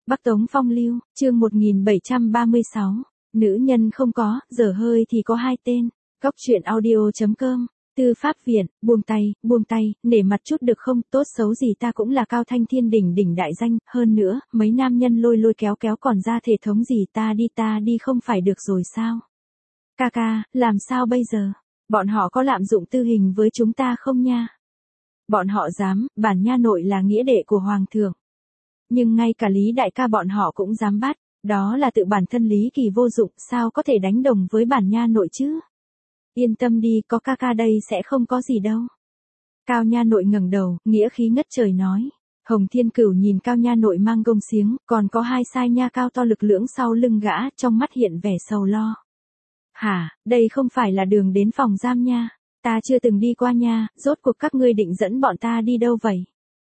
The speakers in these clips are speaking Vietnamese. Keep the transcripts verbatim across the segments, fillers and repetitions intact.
Bắc Tống Phong Lưu, chương một nghìn bảy trăm ba mươi sáu. Nữ nhân không có, dở hơi thì có hai tên. Góc truyện audio chấm com. Tư pháp viện, buông tay, buông tay, nể mặt chút được không, tốt xấu gì ta cũng là cao thanh thiên đỉnh đỉnh đại danh, hơn nữa, mấy nam nhân lôi lôi kéo kéo còn ra thể thống gì ta đi ta đi không phải được rồi sao? Ca ca, làm sao bây giờ? Bọn họ có lạm dụng tư hình với chúng ta không nha? Bọn họ dám, bản nha nội là nghĩa đệ của hoàng thượng. Nhưng ngay cả Lý đại ca bọn họ cũng dám bắt, đó là tự bản thân Lý Kỳ vô dụng, sao có thể đánh đồng với bản nha nội chứ? Yên tâm đi, có ca ca đây sẽ không có gì đâu. Cao nha nội ngẩng đầu, nghĩa khí ngất trời nói. Hồng Thiên Cửu nhìn Cao nha nội mang gông xiếng, còn có hai sai nha cao to lực lưỡng sau lưng gã, trong mắt hiện vẻ sầu lo. Hả, đây không phải là đường đến phòng giam nha, ta chưa từng đi qua nha, rốt cuộc các ngươi định dẫn bọn ta đi đâu vậy?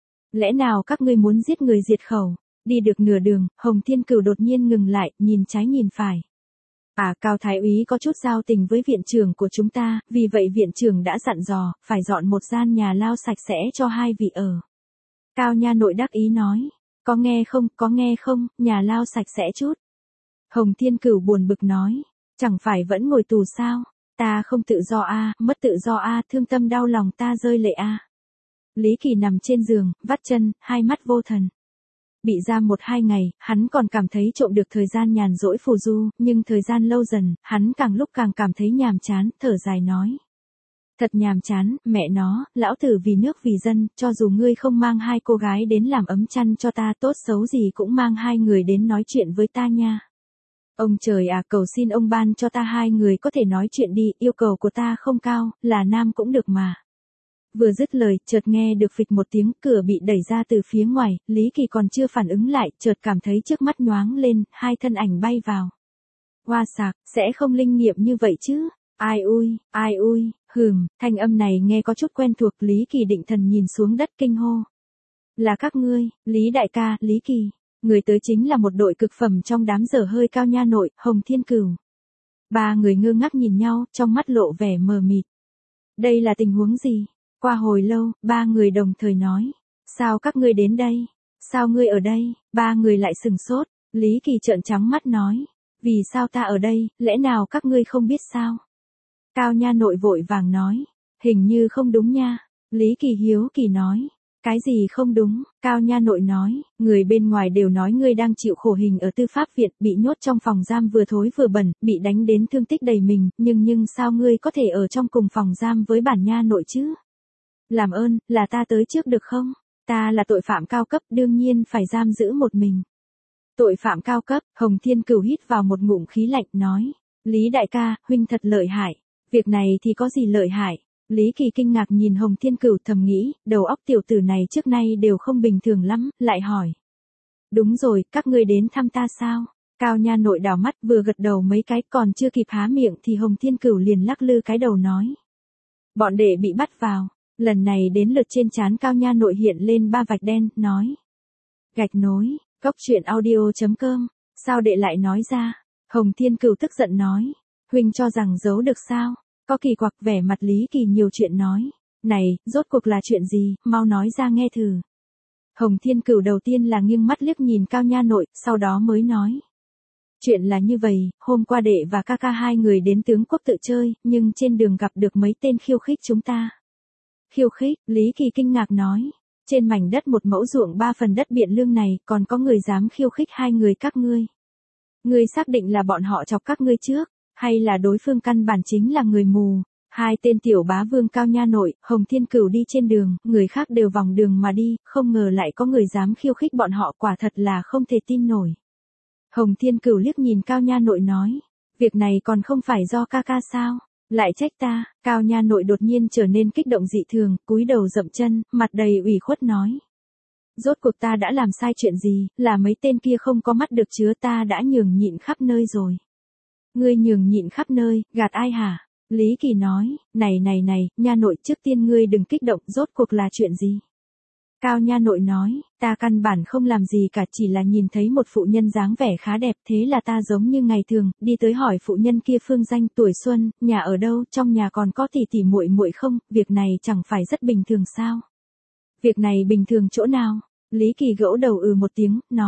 Lẽ nào các ngươi muốn giết người diệt khẩu? Đi được nửa đường, Hồng Thiên Cửu đột nhiên ngừng lại, nhìn trái nhìn phải. À, Cao Thái úy có chút giao tình với viện trưởng của chúng ta, vì vậy viện trưởng đã dặn dò, phải dọn một gian nhà lao sạch sẽ cho hai vị ở. Cao nha nội đắc ý nói, có nghe không, có nghe không, nhà lao sạch sẽ chút. Hồng Thiên Cửu buồn bực nói, chẳng phải vẫn ngồi tù sao, ta không tự do a, à, mất tự do a, à, thương tâm đau lòng ta rơi lệ a. À. Lý Kỳ nằm trên giường, vắt chân, hai mắt vô thần. Bị giam một hai ngày, hắn còn cảm thấy trộm được thời gian nhàn rỗi phù du, nhưng thời gian lâu dần, hắn càng lúc càng cảm thấy nhàm chán, thở dài nói. Thật nhàm chán, mẹ nó, lão tử vì nước vì dân, cho dù ngươi không mang hai cô gái đến làm ấm chăn cho ta, tốt xấu gì cũng mang hai người đến nói chuyện với ta nha. Ông trời à, cầu xin ông ban cho ta hai người có thể nói chuyện đi, yêu cầu của ta không cao, là nam cũng được mà. Vừa dứt lời, chợt nghe được phịch một tiếng, cửa bị đẩy ra từ phía ngoài, Lý Kỳ còn chưa phản ứng lại, chợt cảm thấy trước mắt nhoáng lên, hai thân ảnh bay vào. Hoa sạc, sẽ không linh nghiệm như vậy chứ? Ai ui, ai ui, hừm, thanh âm này nghe có chút quen thuộc, Lý Kỳ định thần nhìn xuống đất kinh hô. Là các ngươi, Lý đại ca, Lý Kỳ. Người tới chính là một đội cực phẩm trong đám dở hơi Cao nha nội, Hồng Thiên Cửu. Ba người ngơ ngác nhìn nhau, trong mắt lộ vẻ mờ mịt. Đây là tình huống gì? Qua hồi lâu, ba người đồng thời nói. Sao các ngươi đến đây? Sao ngươi ở đây? Ba người lại sừng sốt. Lý Kỳ trợn trắng mắt nói. Vì sao ta ở đây, lẽ nào các ngươi không biết sao? Cao nha nội vội vàng nói. Hình như không đúng nha. Lý Kỳ hiếu kỳ nói. Cái gì không đúng? Cao nha nội nói. Người bên ngoài đều nói ngươi đang chịu khổ hình ở tư pháp viện, bị nhốt trong phòng giam vừa thối vừa bẩn, bị đánh đến thương tích đầy mình, nhưng nhưng sao ngươi có thể ở trong cùng phòng giam với bản nha nội chứ? Làm ơn, là ta tới trước được không? Ta là tội phạm cao cấp, đương nhiên phải giam giữ một mình. Tội phạm cao cấp, Hồng Thiên Cửu hít vào một ngụm khí lạnh, nói. Lý đại ca, huynh thật lợi hại. Việc này thì có gì lợi hại? Lý Kỳ kinh ngạc nhìn Hồng Thiên Cửu thầm nghĩ, đầu óc tiểu tử này trước nay đều không bình thường lắm, lại hỏi. Đúng rồi, các ngươi đến thăm ta sao? Cao nha nội đảo mắt vừa gật đầu mấy cái, còn chưa kịp há miệng thì Hồng Thiên Cửu liền lắc lư cái đầu nói. Bọn đệ bị bắt vào. Lần này đến lượt trên trán Cao nha nội hiện lên ba vạch đen, nói. Gạch nối, góc truyện audio chấm com, sao đệ lại nói ra? Hồng Thiên Cửu tức giận nói. Huynh cho rằng giấu được sao? Có kỳ quặc, vẻ mặt Lý Kỳ nhiều chuyện nói. Này, rốt cuộc là chuyện gì, mau nói ra nghe thử. Hồng Thiên Cửu đầu tiên là nghiêng mắt liếc nhìn Cao nha nội, sau đó mới nói. Chuyện là như vậy, hôm qua đệ và ca ca hai người đến tướng quốc tự chơi, nhưng trên đường gặp được mấy tên khiêu khích chúng ta. Khiêu khích, Lý Kỳ kinh ngạc nói. Trên mảnh đất một mẫu ruộng ba phần đất Biện Lương này, còn có người dám khiêu khích hai người các ngươi. Ngươi xác định là bọn họ chọc các ngươi trước, hay là đối phương căn bản chính là người mù? Hai tên tiểu bá vương Cao nha nội, Hồng Thiên Cửu đi trên đường, người khác đều vòng đường mà đi, không ngờ lại có người dám khiêu khích bọn họ, quả thật là không thể tin nổi. Hồng Thiên Cửu liếc nhìn Cao nha nội nói. Việc này còn không phải do ca ca sao? Lại trách ta? Cao nha nội đột nhiên trở nên kích động dị thường, cúi đầu dậm chân, mặt đầy ủy khuất nói. Rốt cuộc ta đã làm sai chuyện gì, là mấy tên kia không có mắt được chứa, ta đã nhường nhịn khắp nơi rồi. Ngươi nhường nhịn khắp nơi, gạt ai hả? Lý Kỳ nói, này này này, nha nội, trước tiên ngươi đừng kích động, rốt cuộc là chuyện gì? Cao nha nội nói, ta căn bản không làm gì cả, chỉ là nhìn thấy một phụ nhân dáng vẻ khá đẹp, thế là ta giống như ngày thường, đi tới hỏi phụ nhân kia phương danh, tuổi xuân, nhà ở đâu, trong nhà còn có tỷ tỷ muội muội không, việc này chẳng phải rất bình thường sao? Việc này bình thường chỗ nào? Lý Kỳ gẫu đầu ừ một tiếng, nói,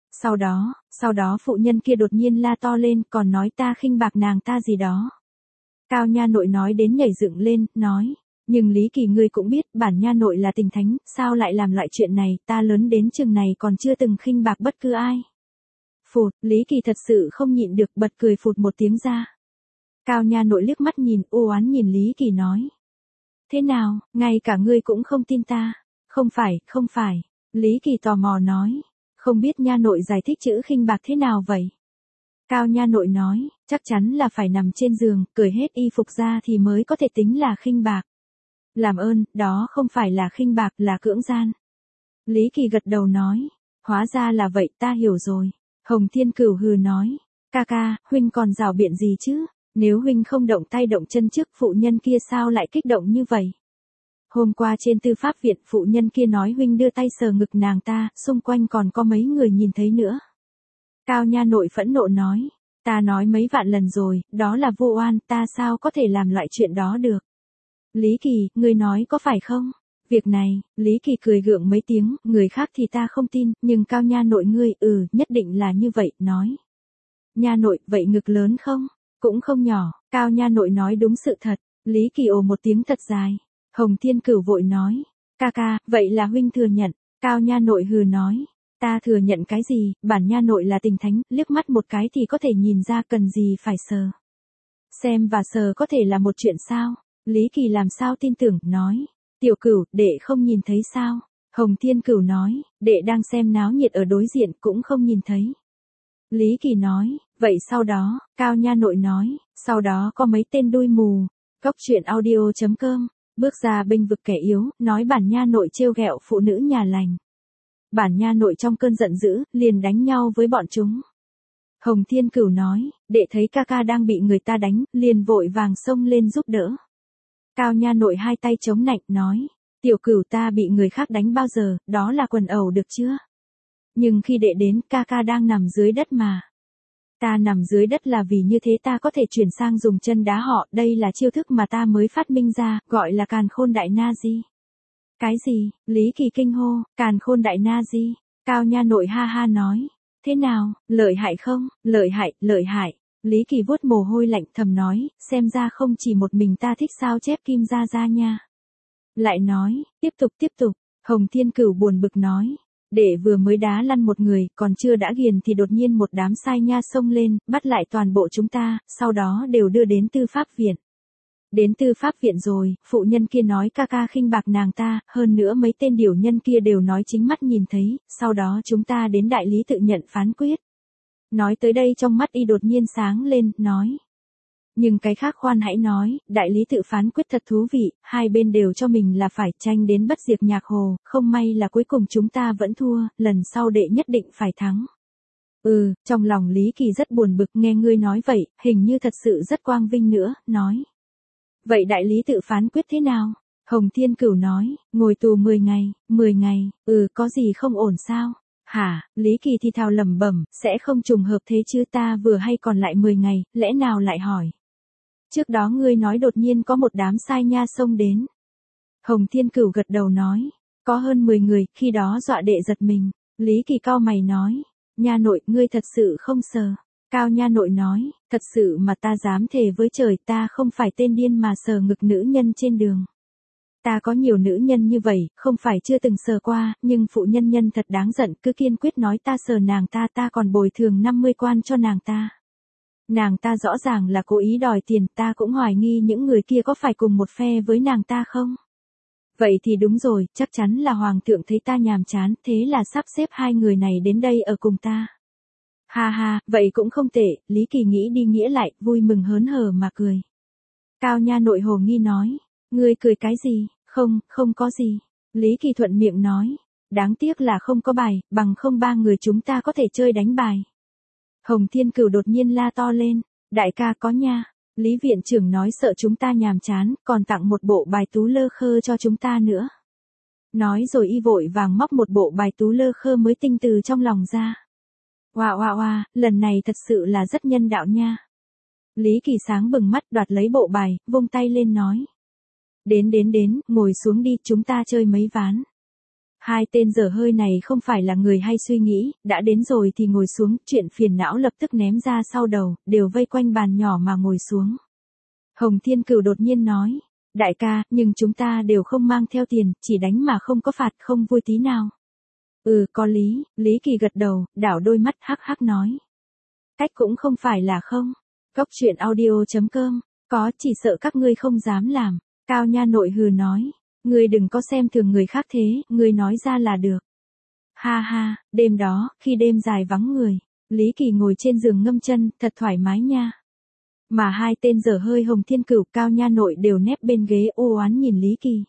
Sau đó, sau đó phụ nhân kia đột nhiên la to lên, còn nói ta khinh bạc nàng ta gì đó. Cao nha nội nói đến nhảy dựng lên, nói, nhưng Lý Kỳ ngươi cũng biết, bản nha nội là tình thánh, sao lại làm loại chuyện này, ta lớn đến chừng này còn chưa từng khinh bạc bất cứ ai. Phụt, Lý Kỳ thật sự không nhịn được, bật cười phụt một tiếng ra. Cao nha nội liếc mắt nhìn, u oán nhìn Lý Kỳ nói. Thế nào, ngay cả ngươi cũng không tin ta. Không phải, không phải. Lý Kỳ tò mò nói. Không biết nha nội giải thích chữ khinh bạc thế nào vậy? Cao nha nội nói, chắc chắn là phải nằm trên giường, cởi hết y phục ra thì mới có thể tính là khinh bạc. Làm ơn, đó không phải là khinh bạc, là cưỡng gian. Lý Kỳ gật đầu nói, hóa ra là vậy, ta hiểu rồi. Hồng Thiên Cửu hừ nói, ca ca, huynh còn rào biện gì chứ? Nếu huynh không động tay động chân trước, phụ nhân kia sao lại kích động như vậy? Hôm qua trên tư pháp viện, phụ nhân kia nói huynh đưa tay sờ ngực nàng ta, xung quanh còn có mấy người nhìn thấy nữa. Cao nha nội phẫn nộ nói, ta nói mấy vạn lần rồi, đó là vô oan, ta sao có thể làm loại chuyện đó được. Lý Kỳ, ngươi nói có phải không? Việc này, Lý Kỳ cười gượng mấy tiếng, người khác thì ta không tin, nhưng Cao nha nội ngươi, ừ, nhất định là như vậy, nói. Nha nội, vậy ngực lớn không? Cũng không nhỏ, Cao nha nội nói đúng sự thật, Lý Kỳ ồ một tiếng thật dài. Hồng Thiên Cửu vội nói, ca ca, vậy là huynh thừa nhận. Cao nha nội hừ nói, ta thừa nhận cái gì, bản nha nội là tình thánh, liếc mắt một cái thì có thể nhìn ra, cần gì phải sờ. Xem và sờ có thể là một chuyện sao? Lý Kỳ làm sao tin tưởng, nói, tiểu Cửu, đệ không nhìn thấy sao? Hồng Thiên Cửu nói, đệ đang xem náo nhiệt ở đối diện cũng không nhìn thấy. Lý Kỳ nói, vậy sau đó, Cao nha nội nói, sau đó có mấy tên đuôi mù. Góc truyện audio chấm com, bước ra bênh vực kẻ yếu, nói bản nha nội trêu ghẹo phụ nữ nhà lành. Bản nha nội trong cơn giận dữ, liền đánh nhau với bọn chúng. Hồng Thiên Cửu nói, đệ thấy ca ca đang bị người ta đánh, liền vội vàng xông lên giúp đỡ. Cao nha nội hai tay chống nạnh, nói, tiểu Cửu ta bị người khác đánh bao giờ, đó là quần ẩu được chưa? Nhưng khi đệ đến, ca ca đang nằm dưới đất mà. Ta nằm dưới đất là vì như thế ta có thể chuyển sang dùng chân đá họ, đây là chiêu thức mà ta mới phát minh ra, gọi là càn khôn đại na di. Cái gì? Lý Kỳ kinh hô, càn khôn đại na di. Cao nha nội ha ha nói, thế nào, lợi hại không? Lợi hại, lợi hại. Lý Kỳ vuốt mồ hôi lạnh thầm nói, xem ra không chỉ một mình ta thích sao chép kim ra ra nha. Lại nói, tiếp tục tiếp tục, Hồng Thiên Cửu buồn bực nói. Đệ vừa mới đá lăn một người, còn chưa đã ghiền thì đột nhiên một đám sai nha xông lên, bắt lại toàn bộ chúng ta, sau đó đều đưa đến tư pháp viện. Đến tư pháp viện rồi, phụ nhân kia nói ca ca khinh bạc nàng ta, hơn nữa mấy tên điểu nhân kia đều nói chính mắt nhìn thấy, sau đó chúng ta đến đại lý tự nhận phán quyết. Nói tới đây trong mắt y đột nhiên sáng lên, nói. Nhưng cái khác khoan hãy nói, đại lý tự phán quyết thật thú vị, hai bên đều cho mình là phải tranh đến bất diệt nhạc hồ, không may là cuối cùng chúng ta vẫn thua, lần sau đệ nhất định phải thắng. Ừ, trong lòng Lý Kỳ rất buồn bực nghe ngươi nói vậy, hình như thật sự rất quang vinh nữa, nói. Vậy đại lý tự phán quyết thế nào? Hồng Thiên Cửu nói, ngồi tù mười ngày, mười ngày, ừ có gì không ổn sao? Hả, Lý Kỳ thì thào lẩm bẩm, sẽ không trùng hợp thế chứ ta vừa hay còn lại mười ngày, lẽ nào lại hỏi? Trước đó ngươi nói đột nhiên có một đám sai nha xông đến. Hồng Thiên Cửu gật đầu nói, có hơn mười người, khi đó dọa đệ giật mình. Lý Kỳ cau mày nói, nha nội, ngươi thật sự không sờ. Cao nha nội nói, thật sự mà ta dám thề với trời ta không phải tên điên mà sờ ngực nữ nhân trên đường. Ta có nhiều nữ nhân như vậy, không phải chưa từng sờ qua, nhưng phụ nhân nhân thật đáng giận, cứ kiên quyết nói ta sờ nàng ta ta còn bồi thường năm mươi quan cho nàng ta. Nàng ta rõ ràng là cố ý đòi tiền, ta cũng hoài nghi những người kia có phải cùng một phe với nàng ta không? Vậy thì đúng rồi, chắc chắn là hoàng thượng thấy ta nhàm chán, thế là sắp xếp hai người này đến đây ở cùng ta. Ha ha, vậy cũng không tệ, Lý Kỳ nghĩ đi nghĩa lại, vui mừng hớn hở mà cười. Cao nha nội hồ nghi nói, ngươi cười cái gì, không, không có gì. Lý Kỳ thuận miệng nói, đáng tiếc là không có bài, bằng không ba người chúng ta có thể chơi đánh bài. Hồng Thiên Cửu đột nhiên la to lên, đại ca có nha, Lý viện trưởng nói sợ chúng ta nhàm chán, còn tặng một bộ bài tú lơ khơ cho chúng ta nữa. Nói rồi y vội vàng móc một bộ bài tú lơ khơ mới tinh từ trong lòng ra. Oa oa oa, lần này thật sự là rất nhân đạo nha. Lý Kỳ sáng bừng mắt đoạt lấy bộ bài, vung tay lên nói. Đến đến đến, ngồi xuống đi, chúng ta chơi mấy ván. Hai tên dở hơi này không phải là người hay suy nghĩ, đã đến rồi thì ngồi xuống, chuyện phiền não lập tức ném ra sau đầu, đều vây quanh bàn nhỏ mà ngồi xuống. Hồng Thiên Cửu đột nhiên nói, đại ca, nhưng chúng ta đều không mang theo tiền, chỉ đánh mà không có phạt, không vui tí nào. Ừ, có lý, Lý Kỳ gật đầu, đảo đôi mắt hắc hắc nói. Cách cũng không phải là không. Cốc truyện audio chấm com, có, chỉ sợ các ngươi không dám làm. Cao Nha Nội hừ nói, ngươi đừng có xem thường người khác thế, ngươi nói ra là được. Ha ha, đêm đó, khi đêm dài vắng người, Lý Kỳ ngồi trên giường ngâm chân, thật thoải mái nha. Mà hai tên dở hơi Hồng Thiên Cửu, Cao Nha Nội đều nép bên ghế ô oán nhìn Lý Kỳ.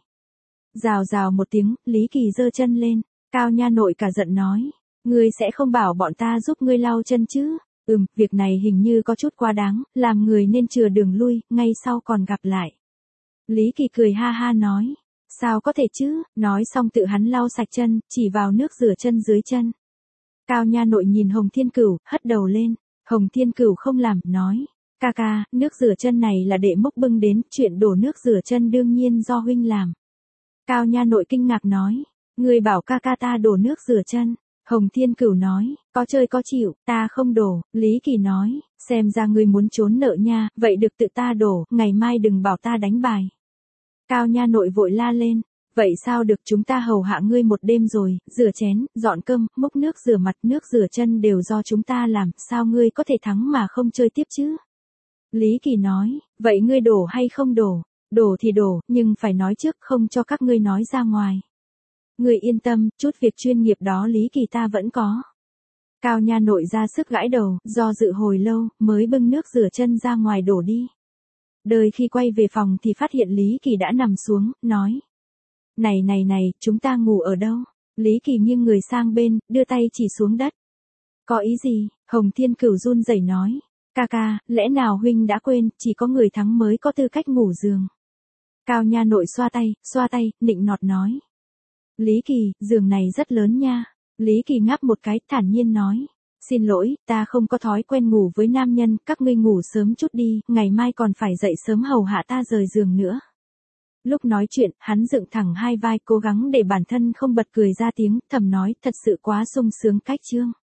Rào rào một tiếng, Lý Kỳ giơ chân lên, Cao Nha Nội cả giận nói, ngươi sẽ không bảo bọn ta giúp ngươi lau chân chứ? Ừm, việc này hình như có chút quá đáng, làm người nên chừa đường lui, ngay sau còn gặp lại. Lý Kỳ cười ha ha nói, sao có thể chứ, nói xong tự hắn lau sạch chân, chỉ vào nước rửa chân dưới chân. Cao Nha Nội nhìn Hồng Thiên Cửu, hất đầu lên, Hồng Thiên Cửu không làm, nói, ca ca, nước rửa chân này là đệ mốc bưng đến, chuyện đổ nước rửa chân đương nhiên do huynh làm. Cao Nha Nội kinh ngạc nói, ngươi bảo ca ca ta đổ nước rửa chân. Hồng Thiên Cửu nói, có chơi có chịu, ta không đổ. Lý Kỳ nói, xem ra ngươi muốn trốn nợ nha, vậy được tự ta đổ, ngày mai đừng bảo ta đánh bài. Cao Nha Nội vội la lên, vậy sao được, chúng ta hầu hạ ngươi một đêm rồi, rửa chén, dọn cơm, múc nước rửa mặt, nước rửa chân đều do chúng ta làm, sao ngươi có thể thắng mà không chơi tiếp chứ? Lý Kỳ nói, vậy ngươi đổ hay không đổ? Đổ thì đổ, nhưng phải nói trước, không cho các ngươi nói ra ngoài. Ngươi yên tâm, chút việc chuyên nghiệp đó Lý Kỳ ta vẫn có. Cao Nha Nội ra sức gãi đầu, do dự hồi lâu, mới bưng nước rửa chân ra ngoài đổ đi. Đời khi quay về phòng thì phát hiện Lý Kỳ đã nằm xuống, nói. Này này này, chúng ta ngủ ở đâu? Lý Kỳ nghiêng người sang bên, đưa tay chỉ xuống đất. Có ý gì? Hồng Thiên Cửu run rẩy nói. Ca ca, lẽ nào huynh đã quên, chỉ có người thắng mới có tư cách ngủ giường. Cao Nha Nội xoa tay, xoa tay, nịnh nọt nói. Lý Kỳ, giường này rất lớn nha. Lý Kỳ ngáp một cái, thản nhiên nói. Xin lỗi, ta không có thói quen ngủ với nam nhân, các ngươi ngủ sớm chút đi, ngày mai còn phải dậy sớm hầu hạ ta rời giường nữa. Lúc nói chuyện, hắn dựng thẳng hai vai cố gắng để bản thân không bật cười ra tiếng, thầm nói, thật sự quá sung sướng cách chương.